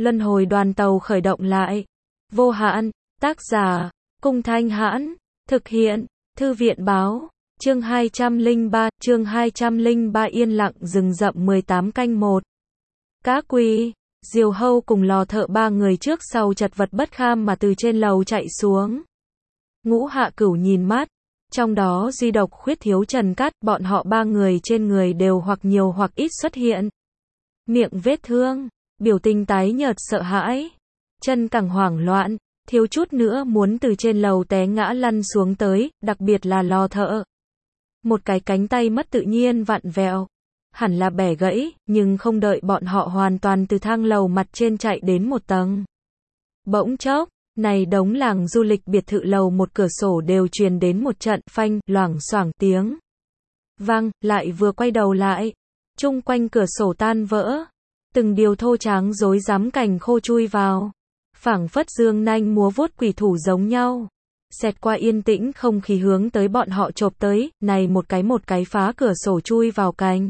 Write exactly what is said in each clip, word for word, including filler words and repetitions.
Luân hồi đoàn tàu khởi động lại. Vô hạn, tác giả, Cung Thanh Hãn, thực hiện, Thư viện Báo, chương hai trăm lẻ ba, chương hai trăm lẻ ba yên lặng rừng rậm mười tám canh một. Cá Quy, Diều Hâu cùng Lò Thợ ba người trước sau chật vật bất kham mà từ trên lầu chạy xuống. Ngũ Hạ Cửu nhìn mắt, trong đó duy độc khuyết thiếu Trần Cát, bọn họ ba người trên người đều hoặc nhiều hoặc ít xuất hiện miệng vết thương, biểu tình tái nhợt sợ hãi, chân càng hoảng loạn, thiếu chút nữa muốn từ trên lầu té ngã lăn xuống tới, đặc biệt là Lò Thợ. Một cái cánh tay mất tự nhiên vặn vẹo, hẳn là bẻ gãy, nhưng không đợi bọn họ hoàn toàn từ thang lầu mặt trên chạy đến một tầng. Bỗng chốc, này đống làng du lịch biệt thự lầu một cửa sổ đều truyền đến một trận phanh, loảng xoảng tiếng vang, lại vừa quay đầu lại, chung quanh cửa sổ tan vỡ, từng điều thô tráng rối rắm cành khô chui vào, phảng phất dương nanh múa vuốt quỷ thủ giống nhau, xẹt qua yên tĩnh không khí hướng tới bọn họ chộp tới, này một cái một cái phá cửa sổ chui vào cành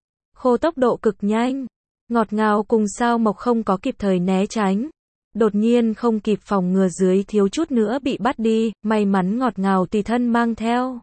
khô tốc độ cực nhanh, ngọt ngào cùng Sao Mộc không có kịp thời né tránh, đột nhiên không kịp phòng ngừa dưới thiếu chút nữa bị bắt đi, may mắn ngọt ngào tùy thân mang theo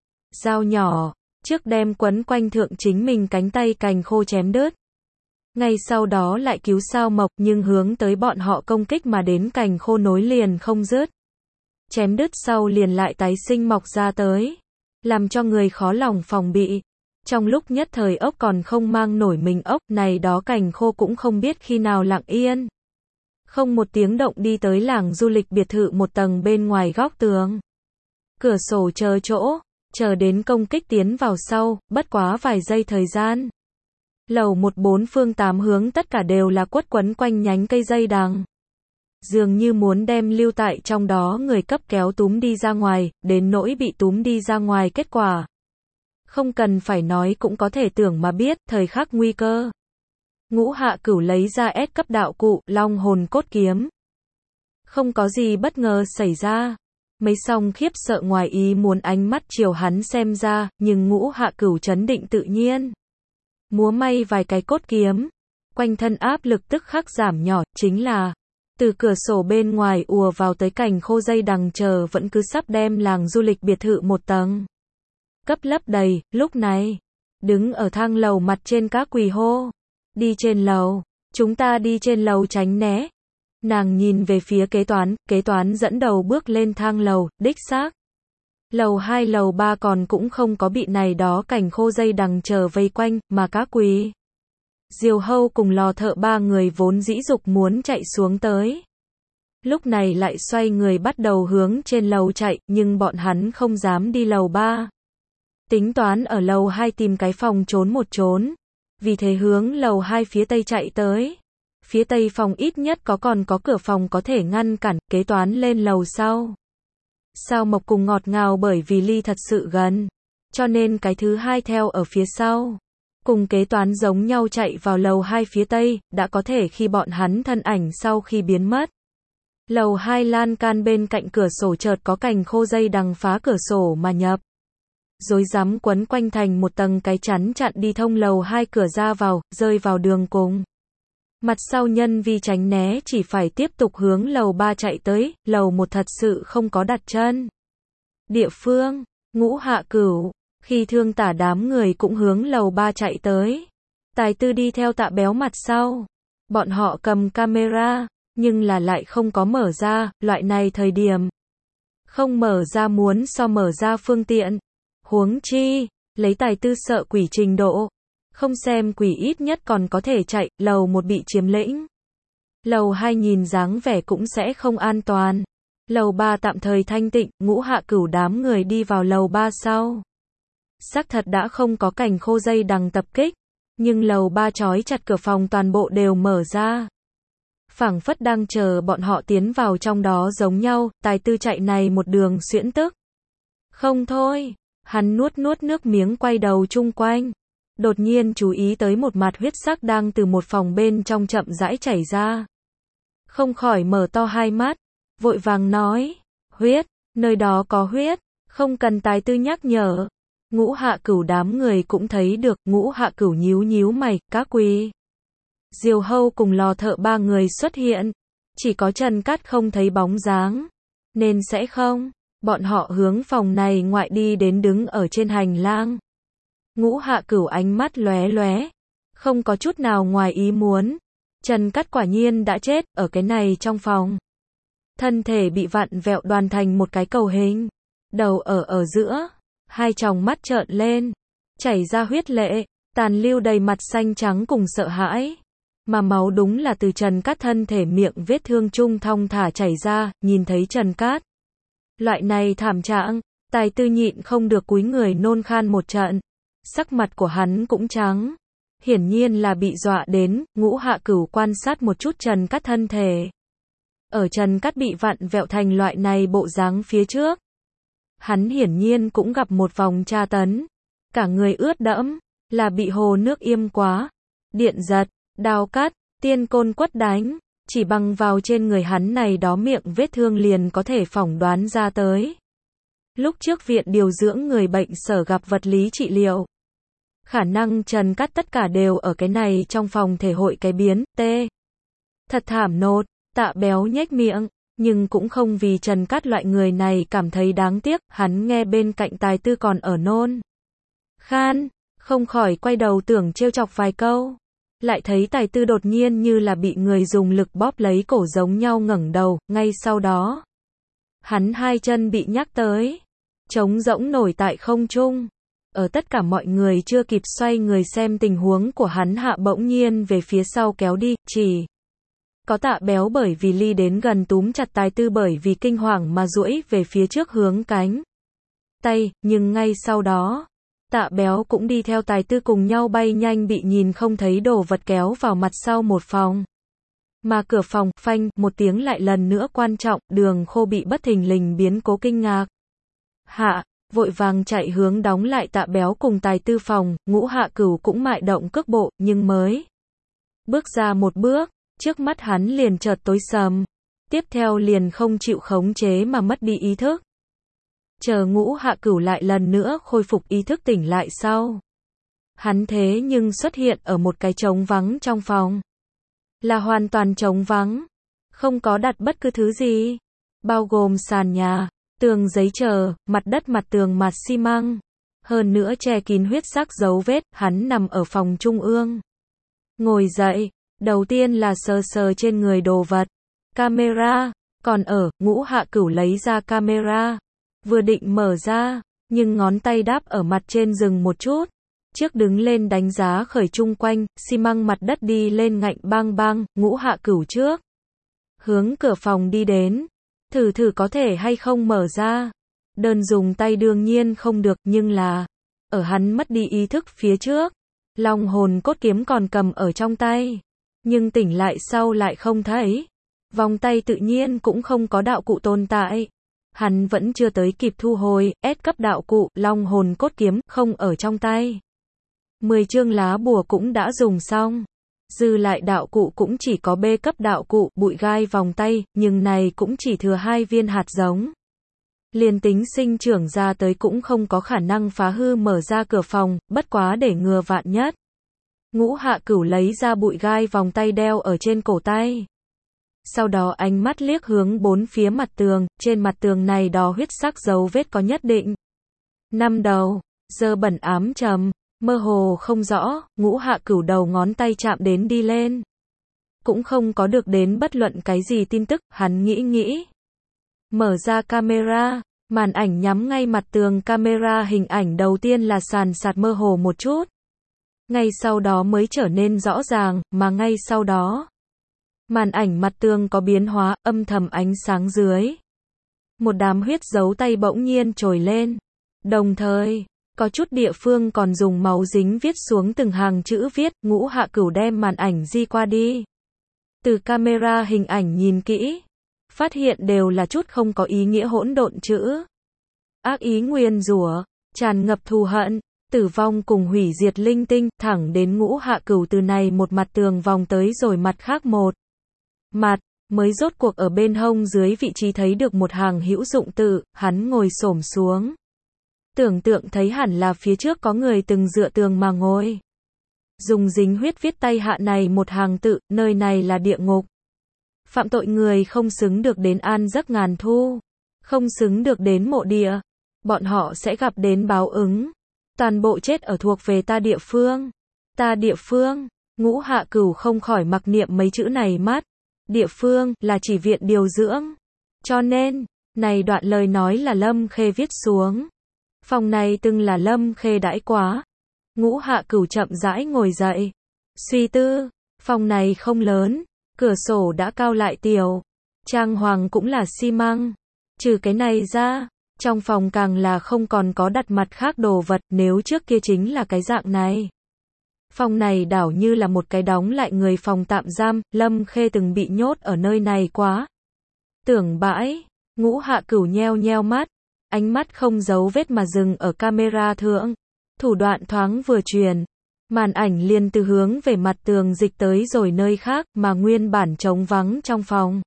dao nhỏ, trước đem quấn quanh thượng chính mình cánh tay cành khô chém đứt. Ngay sau đó lại cứu Sao Mộc, nhưng hướng tới bọn họ công kích mà đến cành khô nối liền không dứt. Chém đứt sau liền lại tái sinh mọc ra tới, làm cho người khó lòng phòng bị. Trong lúc nhất thời ốc còn không mang nổi mình ốc, này đó cành khô cũng không biết khi nào lặng yên. Không một tiếng động đi tới làng du lịch biệt thự một tầng bên ngoài góc tường. Cửa sổ chờ chỗ, chờ đến công kích tiến vào sau, bất quá vài giây thời gian. Lầu một bốn phương tám hướng tất cả đều là quất quấn quanh nhánh cây dây đằng. Dường như muốn đem lưu tại trong đó người cấp kéo túm đi ra ngoài, đến nỗi bị túm đi ra ngoài kết quả. Không cần phải nói cũng có thể tưởng mà biết, thời khắc nguy cơ. Ngũ Hạ Cửu lấy ra S cấp đạo cụ, Long Hồn Cốt Kiếm. Không có gì bất ngờ xảy ra. Mấy song khiếp sợ ngoài ý muốn ánh mắt chiều hắn xem ra, nhưng Ngũ Hạ Cửu trấn định tự nhiên. Múa may vài cái cốt kiếm, quanh thân áp lực tức khắc giảm nhỏ, chính là từ cửa sổ bên ngoài ùa vào tới cành khô dây đằng chờ vẫn cứ sắp đem làng du lịch biệt thự một tầng cấp lấp đầy. Lúc này, đứng ở thang lầu mặt trên Cá Quỳ hô, đi trên lầu, chúng ta đi trên lầu tránh né. Nàng nhìn về phía kế toán, kế toán dẫn đầu bước lên thang lầu, đích xác. Lầu hai lầu ba còn cũng không có bị này đó cành khô dây đằng chờ vây quanh, mà Cá Quỳ, Diều Hâu cùng Lò Thợ ba người vốn dĩ dục muốn chạy xuống tới. Lúc này lại xoay người bắt đầu hướng trên lầu chạy, nhưng bọn hắn không dám đi lầu ba. Tính toán ở lầu hai tìm cái phòng trốn một trốn. Vì thế hướng lầu hai phía tây chạy tới. Phía tây phòng ít nhất có còn có cửa phòng có thể ngăn cản, kế toán lên lầu sau. Sao Mộc cùng Ngọt Ngào bởi vì ly thật sự gần, cho nên cái thứ hai theo ở phía sau. Cùng kế toán giống nhau chạy vào lầu hai phía tây, đã có thể khi bọn hắn thân ảnh sau khi biến mất. Lầu hai lan can bên cạnh cửa sổ chợt có cành khô dây đằng phá cửa sổ mà nhập. Rối rắm quấn quanh thành một tầng cái chắn chặn đi thông lầu hai cửa ra vào, rơi vào đường cùng. Mặt sau nhân vi tránh né chỉ phải tiếp tục hướng lầu ba chạy tới, lầu một thật sự không có đặt chân địa phương. Ngũ Hạ Cửu, khi thương tả đám người cũng hướng lầu ba chạy tới. Tài Tư đi theo Tạ Béo mặt sau. Bọn họ cầm camera, nhưng là lại không có mở ra, loại này thời điểm. Không mở ra muốn so mở ra phương tiện. Huống chi, lấy Tài Tư sợ quỷ trình độ. Không xem quỷ ít nhất còn có thể chạy, lầu một bị chiếm lĩnh. Lầu hai nhìn dáng vẻ cũng sẽ không an toàn. Lầu ba tạm thời thanh tịnh, Ngũ Hạ Cửu đám người đi vào lầu ba sau. Xác thật đã không có cành khô dây đằng tập kích, nhưng lầu ba trói chặt cửa phòng toàn bộ đều mở ra. Phảng phất đang chờ bọn họ tiến vào trong đó giống nhau, Tài Tư chạy này một đường xuyễn tức. Không thôi, hắn nuốt nuốt nước miếng quay đầu chung quanh. Đột nhiên chú ý tới một mặt huyết sắc đang từ một phòng bên trong chậm rãi chảy ra. Không khỏi mở to hai mắt, vội vàng nói, huyết, nơi đó có huyết, không cần Tài Tư nhắc nhở. Ngũ Hạ Cửu đám người cũng thấy được, Ngũ Hạ Cửu nhíu nhíu mày, Cá Quỳ, Diều Hâu cùng Lò Thợ ba người xuất hiện. Chỉ có Trần Cát không thấy bóng dáng. Nên sẽ không. Bọn họ hướng phòng này ngoại đi đến đứng ở trên hành lang. Ngũ Hạ Cửu ánh mắt lóe lóe. Không có chút nào ngoài ý muốn. Trần Cát quả nhiên đã chết ở cái này trong phòng. Thân thể bị vặn vẹo đoàn thành một cái cầu hình. Đầu ở ở giữa. Hai tròng mắt trợn lên. Chảy ra huyết lệ. Tàn lưu đầy mặt xanh trắng cùng sợ hãi. Mà máu đúng là từ Trần Cát thân thể miệng vết thương chung thong thả chảy ra. Nhìn thấy Trần Cát loại này thảm trạng, Tài Tư nhịn không được cúi người nôn khan một trận. Sắc mặt của hắn cũng trắng. Hiển nhiên là bị dọa đến. Ngũ Hạ Cửu quan sát một chút Trần Cát thân thể. Ở Trần Cát bị vặn vẹo thành loại này bộ dáng phía trước. Hắn hiển nhiên cũng gặp một vòng tra tấn. Cả người ướt đẫm, là bị hồ nước yêm quá. Điện giật, đao cắt, tiên côn quất đánh. Chỉ bằng vào trên người hắn này đó miệng vết thương liền có thể phỏng đoán ra tới. Lúc trước viện điều dưỡng người bệnh sở gặp vật lý trị liệu. Khả năng Trần Cát tất cả đều ở cái này trong phòng thể hội cái biến, tê. Thật thảm nột, Tạ Béo nhếch miệng, nhưng cũng không vì Trần Cát loại người này cảm thấy đáng tiếc, hắn nghe bên cạnh Tài Tư còn ở nôn khan, không khỏi quay đầu tưởng trêu chọc vài câu. Lại thấy Tài Tư đột nhiên như là bị người dùng lực bóp lấy cổ giống nhau ngẩng đầu, ngay sau đó. Hắn hai chân bị nhắc tới, trống rỗng nổi tại không trung. Ở tất cả mọi người chưa kịp xoay người xem tình huống của hắn hạ bỗng nhiên về phía sau kéo đi, chỉ có Tạ Béo bởi vì ly đến gần túm chặt Tài Tư bởi vì kinh hoàng mà duỗi về phía trước hướng cánh tay, nhưng ngay sau đó, Tạ Béo cũng đi theo Tài Tư cùng nhau bay nhanh bị nhìn không thấy đồ vật kéo vào mặt sau một phòng. Mà cửa phòng, phanh, một tiếng lại lần nữa quan trọng, Đường Khô bị bất thình lình biến cố kinh ngạc. Hạ, vội vàng chạy hướng đóng lại Tạ Béo cùng Tài Tư phòng, Ngũ Hạ Cửu cũng mại động cước bộ, nhưng mới bước ra một bước, trước mắt hắn liền chợt tối sầm. Tiếp theo liền không chịu khống chế mà mất đi ý thức. Chờ Ngũ Hạ Cửu lại lần nữa khôi phục ý thức tỉnh lại sau. Hắn thế nhưng xuất hiện ở một cái trống vắng trong phòng. Là hoàn toàn trống vắng. Không có đặt bất cứ thứ gì. Bao gồm sàn nhà, tường giấy chờ, mặt đất mặt tường mặt xi măng. Hơn nữa che kín huyết sắc dấu vết, hắn nằm ở phòng trung ương. Ngồi dậy, đầu tiên là sờ sờ trên người đồ vật. Camera, còn ở, Ngũ Hạ Cửu lấy ra camera. Vừa định mở ra, nhưng ngón tay đáp ở mặt trên dừng một chút. Trước đứng lên đánh giá khởi chung quanh, xi măng mặt đất đi lên ngạnh bang bang, Ngũ Hạ Cửu trước. Hướng cửa phòng đi đến. Thử thử có thể hay không mở ra. Đơn dùng tay đương nhiên không được, nhưng là, ở hắn mất đi ý thức phía trước. Long hồn cốt kiếm còn cầm ở trong tay. Nhưng tỉnh lại sau lại không thấy. Vòng tay tự nhiên cũng không có đạo cụ tồn tại. Hắn vẫn chưa tới kịp thu hồi, S cấp đạo cụ, long hồn cốt kiếm, không ở trong tay. mười chương lá bùa cũng đã dùng xong. Dư lại đạo cụ cũng chỉ có B cấp đạo cụ, bụi gai vòng tay, nhưng này cũng chỉ thừa hai viên hạt giống. Liền tính sinh trưởng ra tới cũng không có khả năng phá hư mở ra cửa phòng, bất quá để ngừa vạn nhất. Ngũ Hạ Cửu lấy ra bụi gai vòng tay đeo ở trên cổ tay. Sau đó ánh mắt liếc hướng bốn phía mặt tường, trên mặt tường này đỏ huyết sắc dấu vết có nhất định. Năm đầu, dơ bẩn ám trầm, mơ hồ không rõ, Ngũ Hạ Cửu đầu ngón tay chạm đến đi lên. Cũng không có được đến bất luận cái gì tin tức, hắn nghĩ nghĩ. Mở ra camera, màn ảnh nhắm ngay mặt tường camera hình ảnh đầu tiên là sàn sạt mơ hồ một chút. Ngay sau đó mới trở nên rõ ràng, mà ngay sau đó. Màn ảnh mặt tường có biến hóa, âm thầm ánh sáng dưới. Một đám huyết dấu tay bỗng nhiên trồi lên. Đồng thời, có chút địa phương còn dùng máu dính viết xuống từng hàng chữ viết, Ngũ Hạ Cửu đem màn ảnh di qua đi. Từ camera hình ảnh nhìn kỹ, phát hiện đều là chút không có ý nghĩa hỗn độn chữ. Ác ý nguyền rủa, tràn ngập thù hận, tử vong cùng hủy diệt linh tinh, thẳng đến Ngũ Hạ Cửu từ này một mặt tường vòng tới rồi mặt khác một mặt, mới rốt cuộc ở bên hông dưới vị trí thấy được một hàng hữu dụng tự, hắn ngồi xổm xuống. Tưởng tượng thấy hẳn là phía trước có người từng dựa tường mà ngồi. dùng dính huyết viết tay hạ này một hàng tự, nơi này là địa ngục. Phạm tội người không xứng được đến an giấc ngàn thu, không xứng được đến mộ địa. Bọn họ sẽ gặp đến báo ứng. Toàn bộ chết ở thuộc về ta địa phương. Ta địa phương. Ngũ Hạ Cửu không khỏi mặc niệm mấy chữ này mắt. Địa phương là chỉ viện điều dưỡng. Cho nên, này đoạn lời nói là Lâm Khê viết xuống. Phòng này từng là Lâm Khê đãi quá. Ngũ Hạ Cửu chậm rãi ngồi dậy. Suy tư, phòng này không lớn, cửa sổ đã cao lại tiểu. Trang hoàng cũng là xi măng. Trừ cái này ra, trong phòng càng là không còn có đặt mặt khác đồ vật, nếu trước kia chính là cái dạng này. Phòng này đảo như là một cái đóng lại người phòng tạm giam, Lâm Khê từng bị nhốt ở nơi này quá. Tưởng bãi, Ngũ Hạ Cửu nheo nheo mắt, ánh mắt không giấu vết mà dừng ở camera thượng. Thủ đoạn thoáng vừa truyền, màn ảnh liền từ hướng về mặt tường dịch tới rồi nơi khác mà nguyên bản trống vắng trong phòng.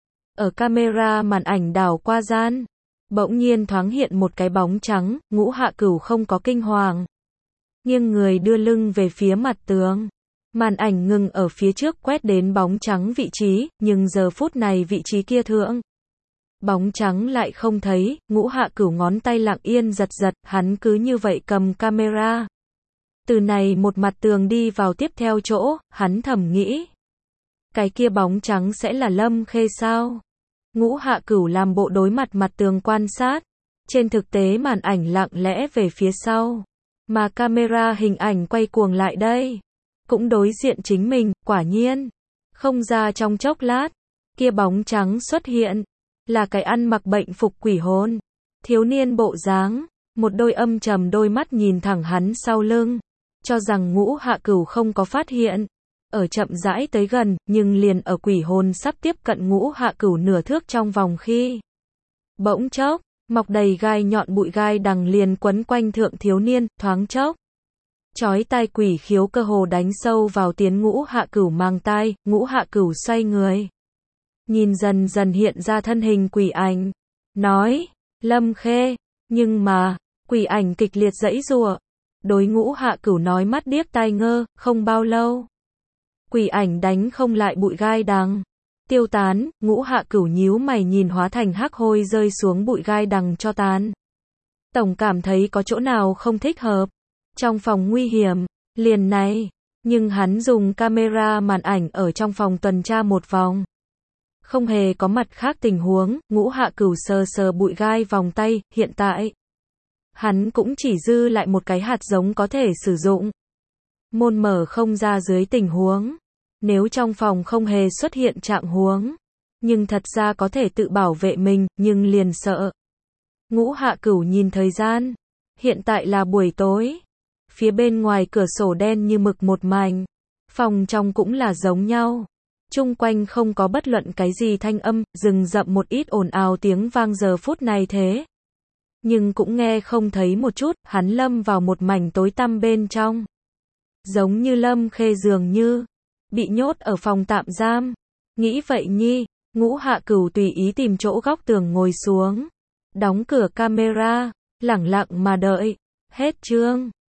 Ở camera màn ảnh đảo qua gian, bỗng nhiên thoáng hiện một cái bóng trắng, Ngũ Hạ Cửu không có kinh hoàng. Nghiêng người đưa lưng về phía mặt tường. Màn ảnh ngừng ở phía trước quét đến bóng trắng vị trí, nhưng giờ phút này vị trí kia thượng. Bóng trắng lại không thấy, Ngũ Hạ Cửu ngón tay lặng yên giật giật, hắn cứ như vậy cầm camera. Từ này một mặt tường đi vào tiếp theo chỗ, hắn thầm nghĩ. Cái kia bóng trắng sẽ là Lâm Khê sao? Ngũ Hạ Cửu làm bộ đối mặt mặt tường quan sát. Trên thực tế màn ảnh lặng lẽ về phía sau. Mà camera hình ảnh quay cuồng lại đây. Cũng đối diện chính mình, quả nhiên. Không ra trong chốc lát. Kia bóng trắng xuất hiện. Là cái ăn mặc bệnh phục quỷ hồn. Thiếu niên bộ dáng. Một đôi âm trầm đôi mắt nhìn thẳng hắn sau lưng. Cho rằng Ngũ Hạ Cửu không có phát hiện. Ở chậm rãi tới gần, nhưng liền ở quỷ hồn sắp tiếp cận Ngũ Hạ Cửu nửa thước trong vòng khi. Bỗng chốc, mọc đầy gai nhọn bụi gai đằng liền quấn quanh thượng thiếu niên, thoáng chốc. Chói tai quỷ khiếu cơ hồ đánh sâu vào tiến Ngũ Hạ Cửu mang tai, Ngũ Hạ Cửu xoay người. Nhìn dần dần hiện ra thân hình quỷ ảnh. Nói, Lâm Khê, nhưng mà, quỷ ảnh kịch liệt giãy giụa. Đối Ngũ Hạ Cửu nói mắt điếc tai ngơ, không bao lâu. Quỷ ảnh đánh không lại bụi gai đằng. Tiêu tán, Ngũ Hạ Cửu nhíu mày nhìn hóa thành hắc hôi rơi xuống bụi gai đằng cho tán. Tổng cảm thấy có chỗ nào không thích hợp. Trong phòng nguy hiểm, liền này. Nhưng hắn dùng camera màn ảnh ở trong phòng tuần tra một vòng. Không hề có mặt khác tình huống, Ngũ Hạ Cửu sờ sờ bụi gai vòng tay, hiện tại. Hắn cũng chỉ dư lại một cái hạt giống có thể sử dụng. Môn mở không ra dưới tình huống. Nếu trong phòng không hề xuất hiện trạng huống. Nhưng thật ra có thể tự bảo vệ mình, nhưng liền sợ. Ngũ Hạ Cửu nhìn thời gian. Hiện tại là buổi tối. Phía bên ngoài cửa sổ đen như mực một mảnh. Phòng trong cũng là giống nhau. Chung quanh không có bất luận cái gì thanh âm, rừng rậm một ít ồn ào tiếng vang giờ phút này thế. Nhưng cũng nghe không thấy một chút, hắn lâm vào một mảnh tối tăm bên trong. Giống như Lâm Khê dường như bị nhốt ở phòng tạm giam. Nghĩ vậy nhi, Ngũ Hạ Cửu tùy ý tìm chỗ góc tường ngồi xuống. Đóng cửa camera, lẳng lặng mà đợi. Hết chương.